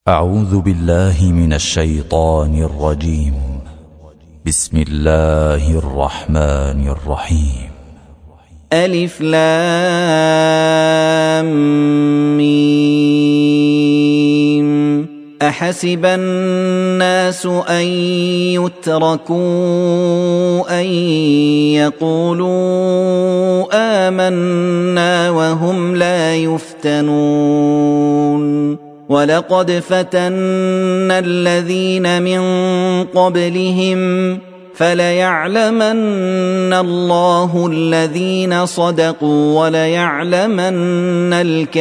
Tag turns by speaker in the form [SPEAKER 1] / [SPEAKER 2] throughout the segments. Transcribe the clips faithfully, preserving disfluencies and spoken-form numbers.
[SPEAKER 1] أعوذ بالله من الشيطان الرجيم. بسم الله الرحمن الرحيم.
[SPEAKER 2] ألف لام ميم. أحسب الناس أن يتركوا أن يقولوا آمنا وهم لا يفتنون ولقد فتنا الذين من قبلهم فليعلمن الله الذين صدقوا وليعلمن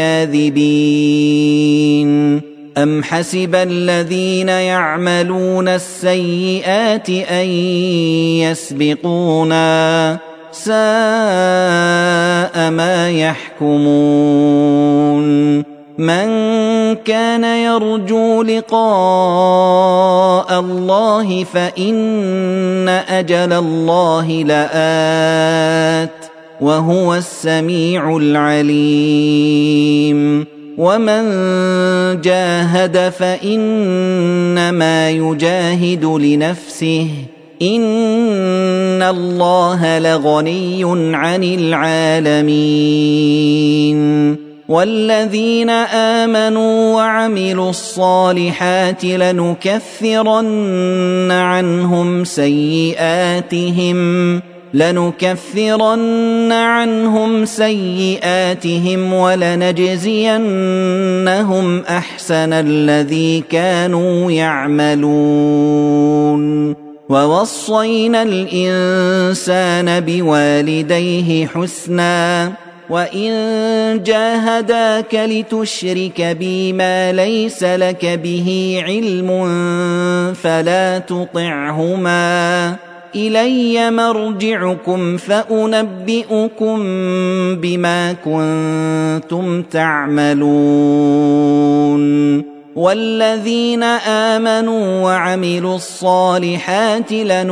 [SPEAKER 2] الكاذبين. أم حسب الذين يعملون السيئات أن يسبقونا ساء ما يحكمون. من كان يرجو لقاء الله فإن أجل الله لآت وهو السميع العليم. ومن جاهد فإنما يجاهد لنفسه إن الله لغني عن العالمين. والذين آمنوا وعملوا الصالحات لنكفرن عنهم سيئاتهم لنكفرن عنهم سيئاتهم ولنجزينهم أحسن الذي كانوا يعملون. ووصينا الإنسان بوالديه حسنا وإن جاهداك لتشرك بي ما ليس لك به علم فلا تطعهما إلي مرجعكم فأنبئكم بما كنتم تعملون. والذين آمنوا وعملوا الصالحات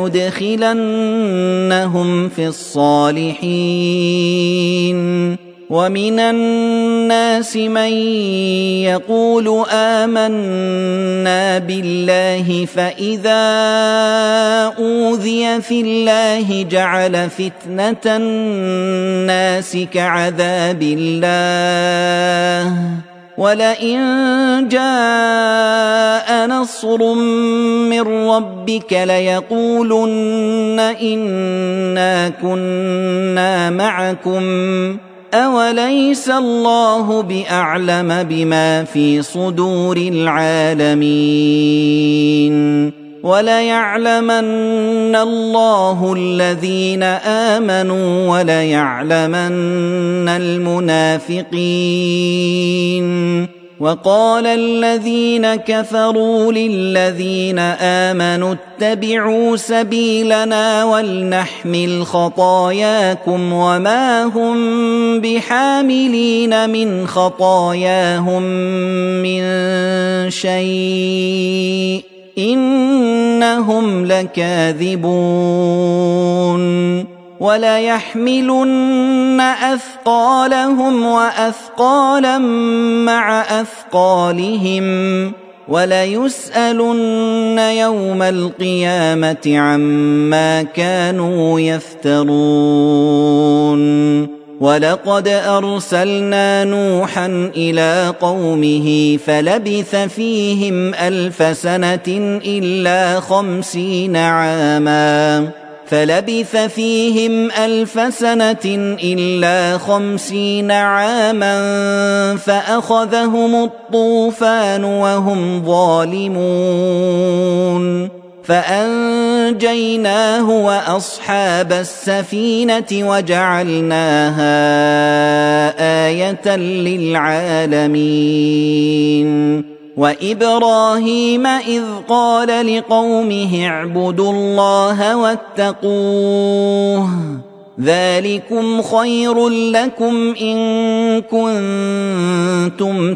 [SPEAKER 2] لندخلنهم في الصالحين. ومن الناس من يقول آمنا بالله فإذا أوذي في الله جعل فتنة الناس كعذاب الله ولئن جاء نصر من ربك ليقولن إنا كنا معكم أوليس الله بأعلم بما في صدور العالمين. وليعلمن الله الذين آمنوا وليعلمن المنافقين. وقال الذين كفروا للذين آمنوا اتبعوا سبيلنا ولنحمل خطاياكم وما هم بحاملين من خطاياهم من شيء إنهم لكاذبون. وليحملن أثقالهم وأثقالا مع أثقالهم وليسألن يوم القيامة عما كانوا يفترون. ولقد أرسلنا نوحا إلى قومه فلبث فيهم ألف سنة إلا خمسين عاما فلبث فيهم ألف سنة إلا خمسين عاما فأخذهم الطوفان وهم ظالمون فأنجيناه وأصحاب السفينة وجعلناها آية للعالمين. وإبراهيم إذ قال لقومه اعبدوا الله واتقوه ذلكم خير لكم إن كنتم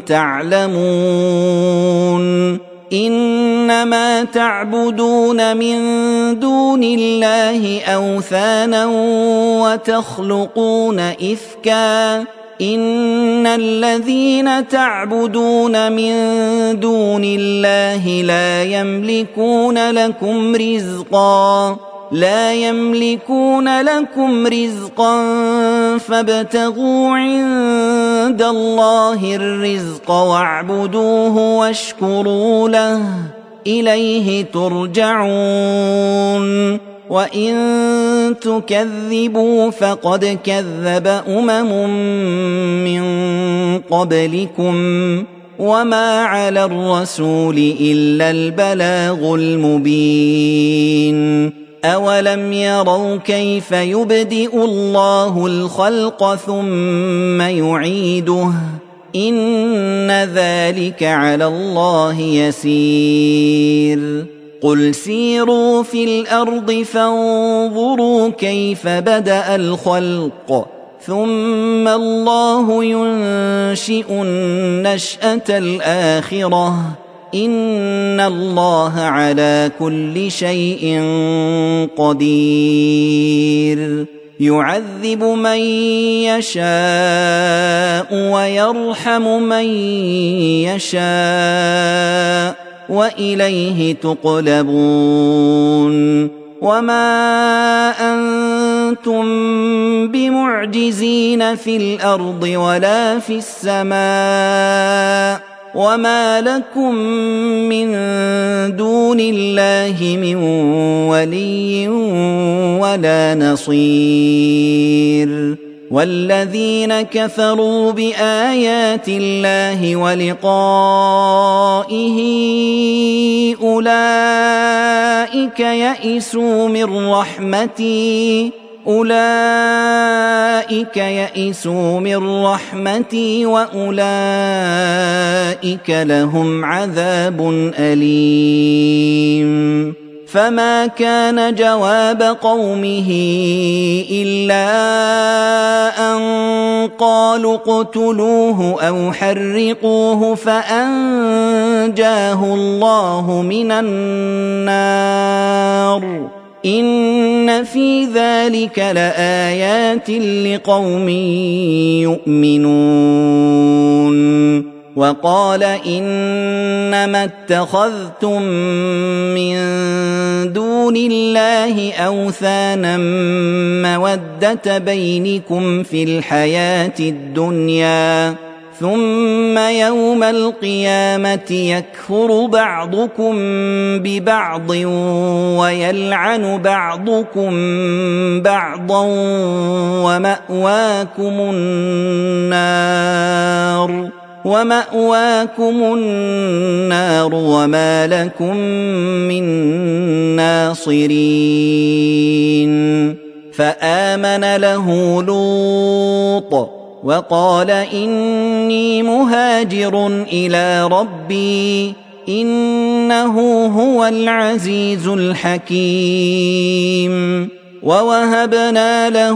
[SPEAKER 2] تعلمون. إنما تعبدون من دون الله أوثانا وتخلقون إفكا إن الذين تعبدون من دون الله لا يملكون لكم رزقا لا يملكون لكم رزقا فابتغوا عند الله الرزق واعبدوه واشكروا له إليه ترجعون وإن تكذبوا فقد كذب أمم من قبلكم وما على الرسول إلا البلاغ المبين أولم يروا كيف يبدئ الله الخلق ثم يعيده إن ذلك على الله يسير قل سيروا في الأرض فانظروا كيف بدأ الخلق ثم الله ينشئ النشأة الآخرة إن الله على كل شيء قدير يعذب من يشاء ويرحم من يشاء وإليه تقلبون وما أنتم بمعجزين في الأرض ولا في السماء وما لكم من دون الله من ولي ولا نصير والذين كفروا بآيات الله ولقائه أولئك يئسوا من رحمتي أولئك يئسوا من رحمتي وأولئك لهم عذاب أليم فما كان جواب قومه إلا أن قالوا اقتلوه أو حرقوه فأنجاه الله من النار إن في ذلك لآيات لقوم يؤمنون وقال إنما اتخذتم من دون الله أوثانا مودة بينكم في الحياة الدنيا ثم يوم القيامة يكفر بعضكم ببعض ويلعن بعضكم بعضا ومأواكم النار ومأواكم النار وما لكم من ناصرين فآمن له لوط وقال إني مهاجر إلى ربي إنه هو العزيز الحكيم ووهبنا له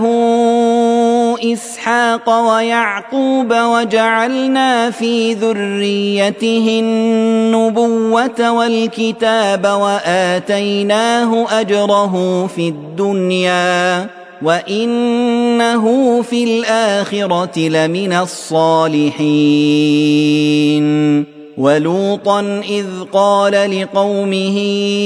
[SPEAKER 2] إسحاق ويعقوب وجعلنا في ذريته النبوة والكتاب وآتيناه أجره في الدنيا وإنه في الآخرة لمن الصالحين ولوطا إذ قال لقومه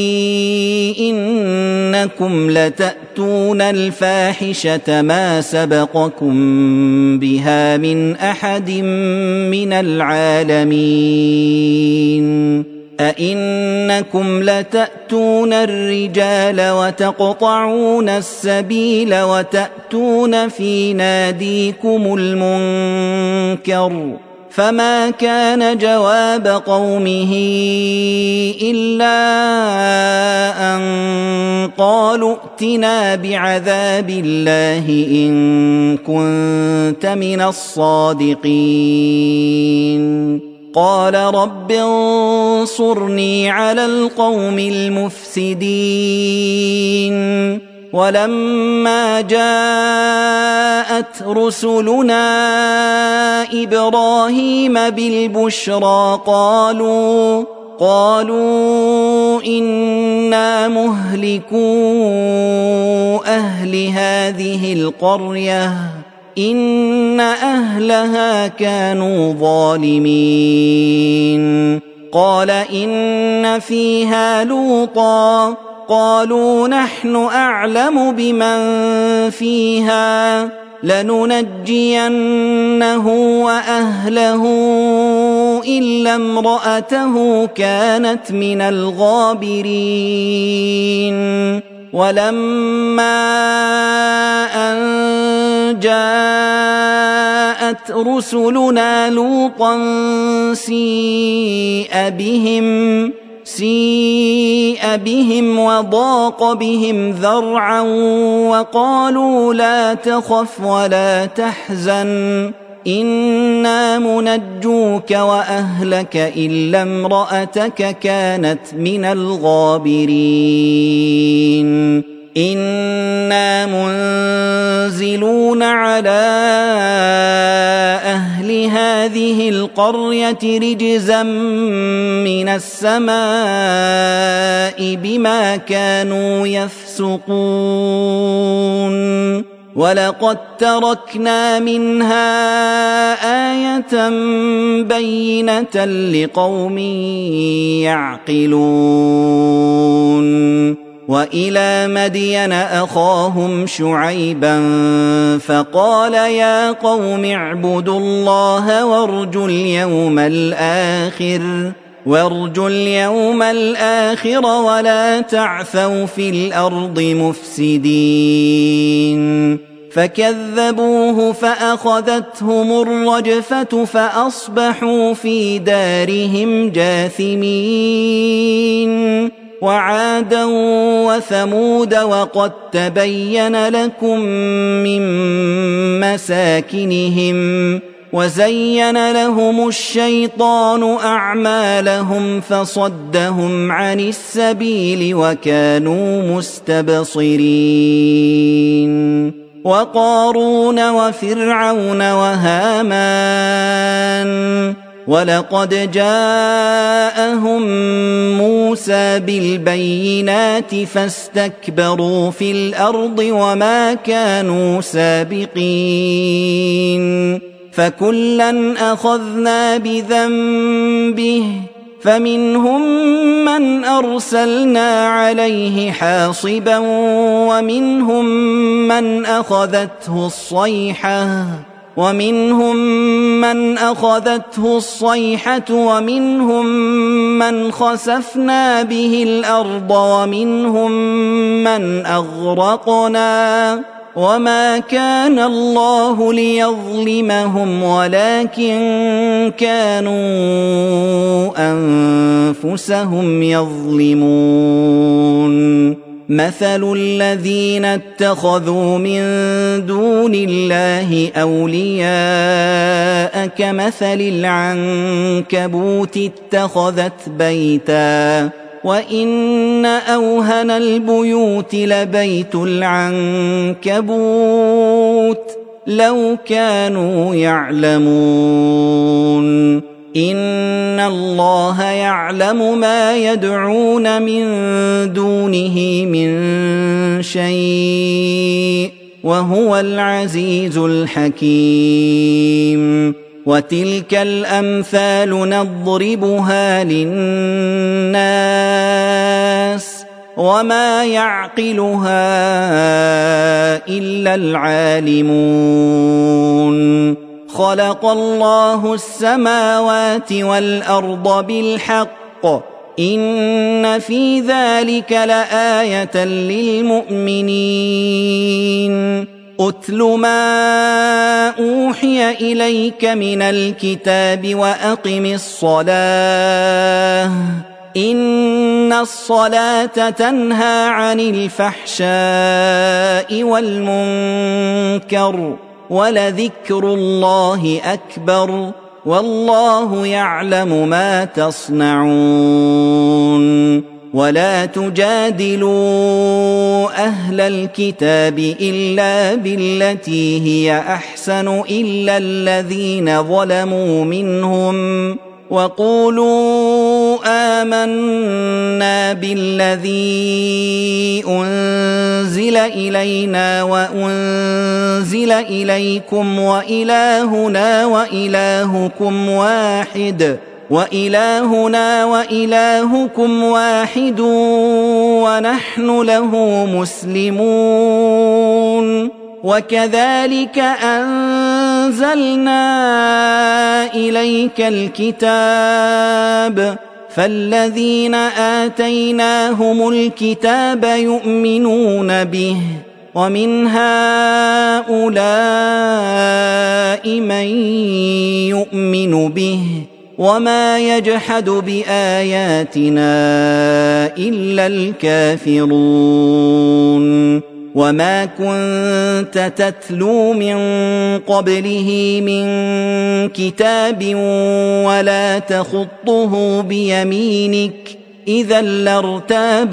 [SPEAKER 2] إنكم لتأتون الفاحشة ما سبقكم بها من أحد من العالمين أئنكم لتأتون الرجال وتقطعون السبيل وتأتون في ناديكم المنكر فما كان جواب قومه إلا أن قالوا ائتنا بعذاب الله إن كنت من الصادقين قال رب انصرني على القوم المفسدين ولما جاءت رسلنا إبراهيم بالبشرى قالوا قالوا إنا مهلكو أهل هذه القرية إن أهلها كانوا ظالمين قال إن فيها لوطا قالوا نحن أعلم بمن فيها لننجينه وأهله إلا امرأته كانت من الغابرين ولما أن جاءت رسلنا لوطا سيء بهم سيء بهم وضاق بهم ذرعا وقالوا لا تخف ولا تحزن إنا منجوك وأهلك إلا امرأتك كانت من الغابرين إنا منزلون على أهل هذه القرية رجزا من السماء بما كانوا يفسقون ولقد تركنا منها آية بينة لقوم يعقلون وإلى مدين أخاهم شعيبا فقال يا قوم اعبدوا الله وارجوا اليوم الآخر وارجوا اليوم الآخر ولا تعثوا في الأرض مفسدين فكذبوه فأخذتهم الرجفة فأصبحوا في دارهم جاثمين وعادا وثمود وقد تبين لكم من مساكنهم وزين لهم الشيطان أعمالهم فصدهم عن السبيل وكانوا مستبصرين وقارون وفرعون وهامان ولقد جاءهم موسى بالبينات فاستكبروا في الأرض وما كانوا سابقين فكلا أخذنا بذنبه فمنهم من أرسلنا عليه حاصبا ومنهم من أخذته الصيحة ومنهم من أخذته الصيحة ومنهم من خسفنا به الأرض ومنهم من أغرقنا وما كان الله ليظلمهم ولكن كانوا أنفسهم يظلمون مثل الذين اتخذوا من دون الله أولياء كمثل العنكبوت اتخذت بيتا وإن أوهن البيوت لبيت العنكبوت لو كانوا يعلمون إن الله يعلم ما يدعون من دونه من شيء وهو العزيز الحكيم وتلك الأمثال نضربها للناس وما يعقلها إلا العالمون خلق الله السماوات والأرض بالحق إن في ذلك لآية للمؤمنين أتل ما أوحي إليك من الكتاب وأقم الصلاة إن الصلاة تنهى عن الفحشاء والمنكر ولذكر الله أكبر والله يعلم ما تصنعون ولا تجادلوا أهل الكتاب إلا بالتي هي أحسن إلا الذين ظلموا منهم وقولوا آمنا بالذي أنزل إلينا وأنزل إليكم وإلهنا وإلهكم واحد وإلهنا وإلهكم واحد ونحن له مسلمون وكذلك أنزلنا إليك الكتاب فالذين آتيناهم الكتاب يؤمنون به ومن هؤلاء من يؤمن به وما يجحد بآياتنا إلا الكافرون وما كنت تتلو من قبله من كتاب ولا تخطه بيمينك إذا لارتاب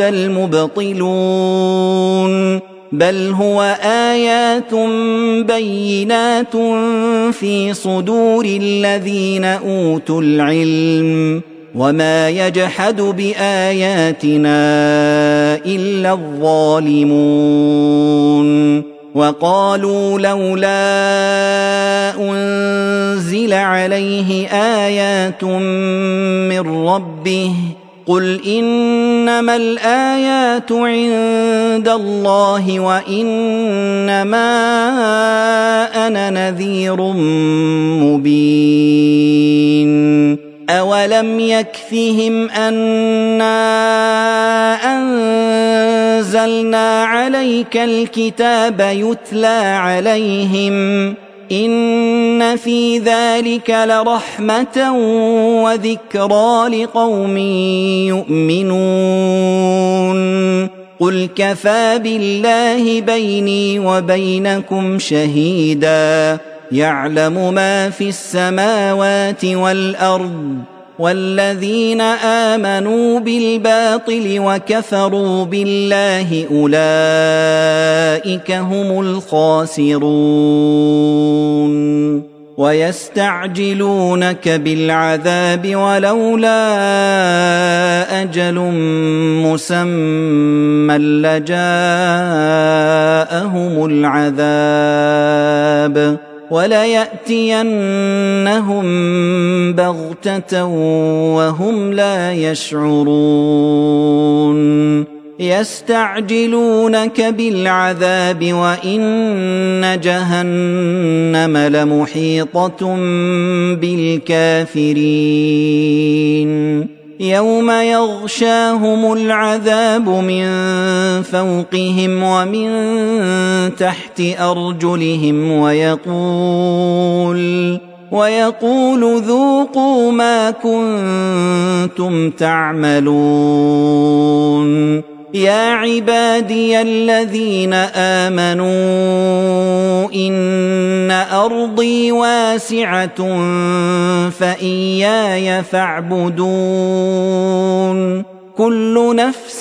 [SPEAKER 2] المبطلون بل هو آيات بينات في صدور الذين أوتوا العلم وما يجحد بآياتنا إلا الظالمون وقالوا لولا أنزل عليه آيات من ربه قل إنما الآيات عند الله وإنما أنا نذير مبين أولم يكفهم أنا أنزلنا عليك الكتاب يتلى عليهم إن في ذلك لرحمة وذكرى لقوم يؤمنون قل كفى بالله بيني وبينكم شهيدا يعلم ما في السماوات والأرض والذين آمنوا بالباطل وكفروا بالله أولئك هم الخاسرون ويستعجلونك بالعذاب ولولا أجل مسمى لجاءهم العذاب وليأتينهم بغتة وهم لا يشعرون يستعجلونك بالعذاب وإن جهنم لمحيطة بالكافرين يوم يغشاهم العذاب من فوقهم ومن تحت أرجلهم ويقول ويقول ذوقوا ما كنتم تعملون يا عبادي الذين آمنوا إن أرضي واسعة فإياي فاعبدون كل نفس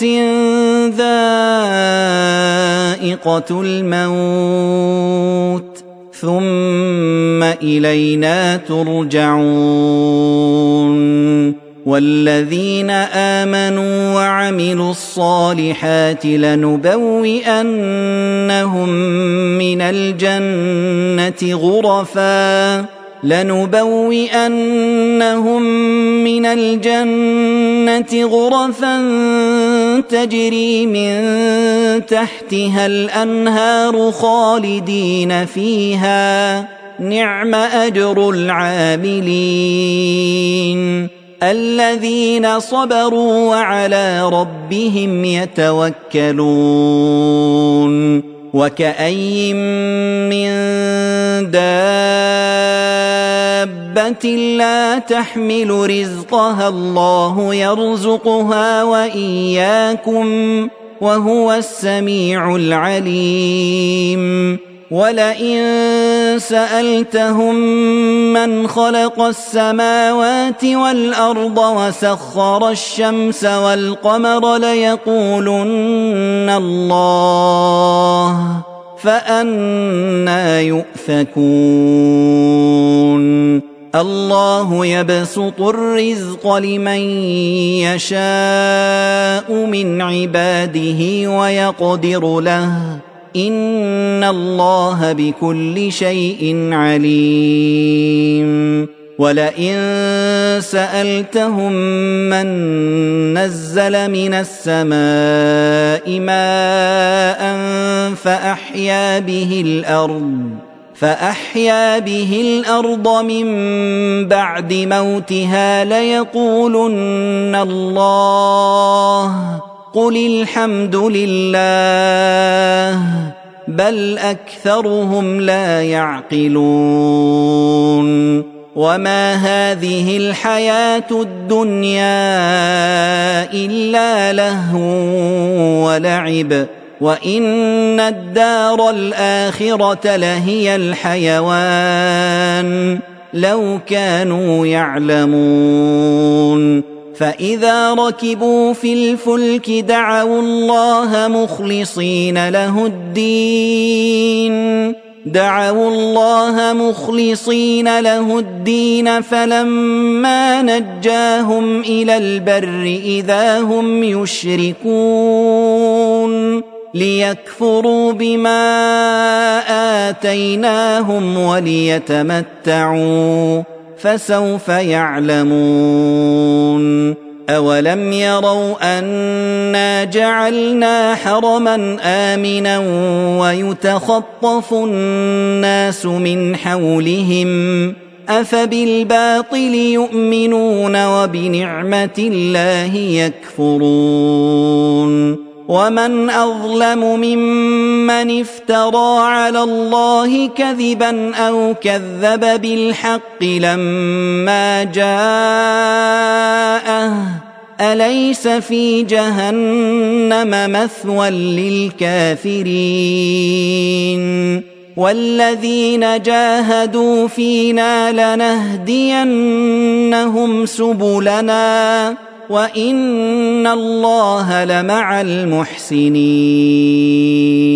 [SPEAKER 2] ذائقة الموت ثم إلينا ترجعون والذين آمنوا وعملوا الصالحات لنبوئنهم من الجنة غرفا لنبوئنهم من الجنة غرفا تجري من تحتها الأنهار خالدين فيها نعم أجر العاملين الذين صبروا وعلى ربهم يتوكلون وكأي من دابة لا تحمل رزقها الله يرزقها وإياكم وهو السميع العليم ولئن سألتهم من خلق السماوات والأرض وسخر الشمس والقمر ليقولن الله فأنى يؤفكون الله يبسط الرزق لمن يشاء من عباده ويقدر له إن الله بكل شيء عليم ولئن سألتهم من نزل من السماء ماء فأحيا به الأرض فأحيا به الأرض من بعد موتها ليقولن الله قل الحمد لله بل أكثرهم لا يعقلون وما هذه الحياة الدنيا إلا لهو ولعب وإن الدار الآخرة لهي الحيوان لو كانوا يعلمون فإذا ركبوا في الفلك دعوا الله مخلصين له الدين دعوا الله مخلصين له الدين فلما نجاهم إلى البر إذا هم يشركون ليكفروا بما آتيناهم وليتمتعوا فسوف يعلمون أولم يروا أنا جعلنا حرما آمنا ويتخطف الناس من حولهم أفبالباطل يؤمنون وبنعمة الله يكفرون ومن أظلم ممن افترى على الله كذبا أو كذب بالحق لما جاءه أليس في جهنم مثوى للكافرين والذين جاهدوا فينا لنهدينهم سبلنا وإن الله لمع المحسنين